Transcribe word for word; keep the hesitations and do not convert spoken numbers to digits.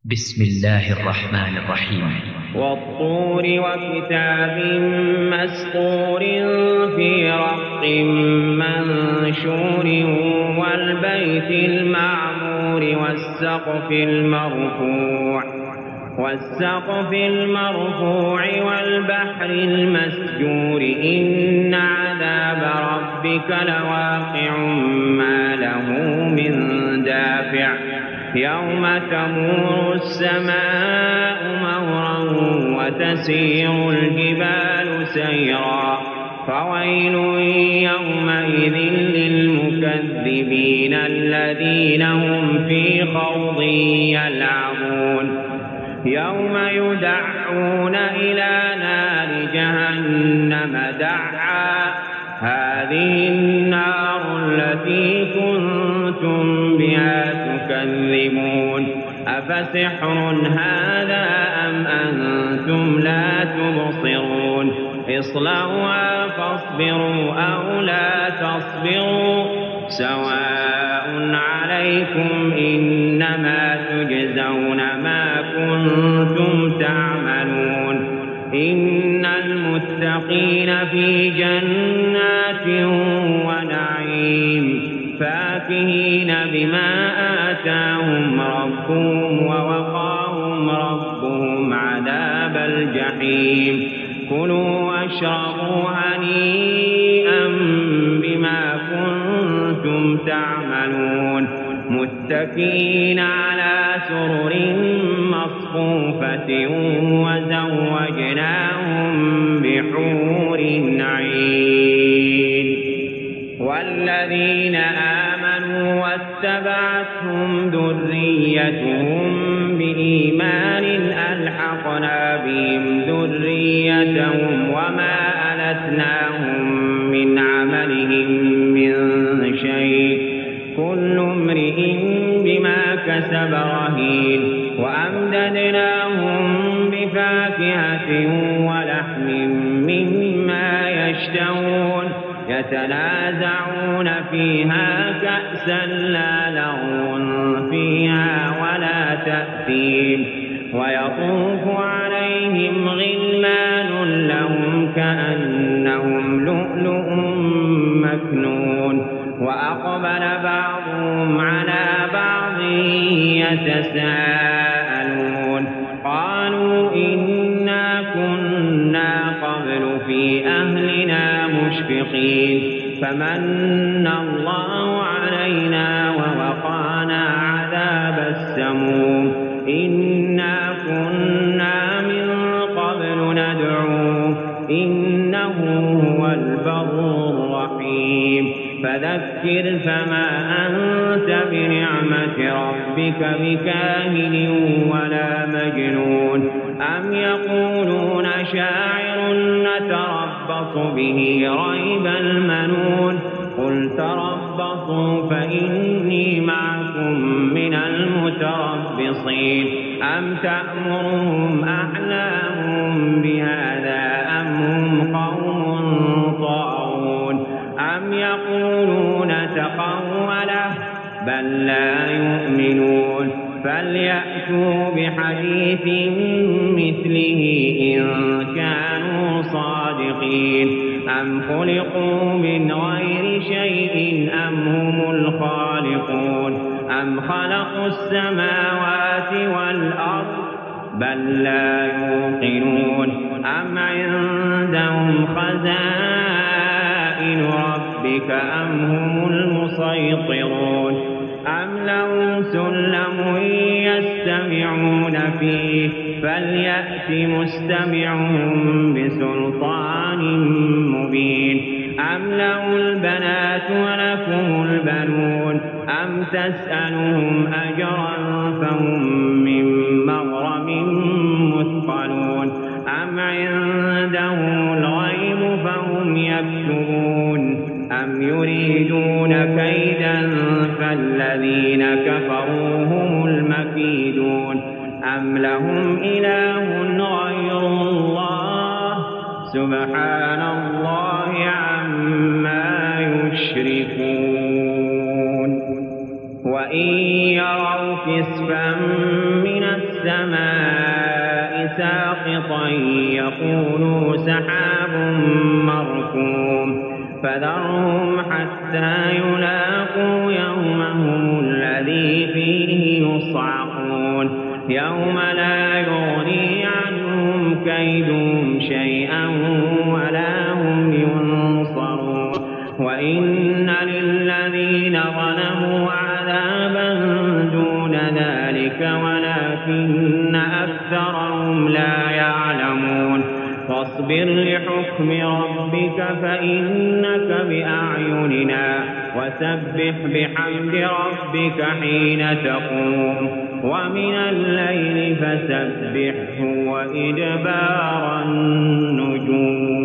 بسم الله الرحمن الرحيم. والطور وكتاب مسطور في رق منشور والبيت المعمور والسقف المرفوع والسقف المرفوع والبحر المسجور إن عذاب ربك لواقع ما له من دافع يوم تمور السماء مورا وتسير الجبال سيرا فويل يومئذ للمكذبين الذين هم في خوض يلعبون يوم يدعون إلى نار جهنم دعا هذه النار التي كنتم بها تكذبون أفسحر هذا أم أنتم لا تبصرون اصلوها فاصبروا أو لا تصبروا سواء عليكم إنما تجزون ما كنتم تعملون إن المتقين في جنات ونعيم فاكهين بما آتاهم ربهم ووقاهم ربهم عذاب الجحيم كلوا واشربوا هنيئا بما كنتم تعملون متكئين على سرر مصفوفة وزوجناهم بحور عين والذين آمنوا واتبعتهم ذريتهم بإيمان ألحقنا بهم ذريتهم وما ألتناهم من عملهم من شيء كل امرئ بما كسب رهين وأمددناهم بفاكهة ولحم مما يشتهون يتنازعون فيها كأسا لا لغو فيها ولا تأثيم ويطوف عليهم غلمان لهم كأنهم لؤلؤ مكنون وأقبل بعضهم على بعض يتساءلون قالوا إنا كنا قبل في أهلنا مشفقين فمن الله علينا ووقانا عذاب السموم إنا كنا من قبل ندعوه إنه هو البر الرحيم فذكر فما أنت بنعمة ربك بكاهن ولا مجنون أم يقولون شاعر نتربص به ريب المنون قل تربصوا فإني معكم من المتربصين أم تأمرهم أحلامهم بهذا أم هم قوم طاغون أم يقولون تقوله بل لا يؤمنون فليأتوا بحديث مثله إن كانوا صادقين أم خلقوا من غير شيء أم هم الخالقون أم خلقوا السماوات والأرض بل لا يوقنون أم عندهم خزائن ربك أم هم المسيطرون أم لهم سلم يستمعون فيه فليأت مستمعهم بسلطان مبين أم له البنات ولكم البنون أم تسألهم أجرا فهم من مغرم مثقلون أم عندهم الغيب فهم يكتبون أم يريدون كيدا فالذين كفروا هم المكيدون أم لهم إله غير الله سبحان الله عما يشركون وإن يروا كسفا من السماء السماء ساقطا يقولوا سحاب مركوم فذرهم حتى يلاقوا يومهم الذي فيه يصعقون يوم لا يغني عنهم كيدهم شيئا ولا هم ينصرون وإن للذين ظلموا عذابا دون ذلك ولكن أكثرهم لا يعلمون فاصبر لحكم ربك فإنك بأعيننا وسبح بحمد ربك حين تقوم ومن الليل فسبحه وإدبار النجوم.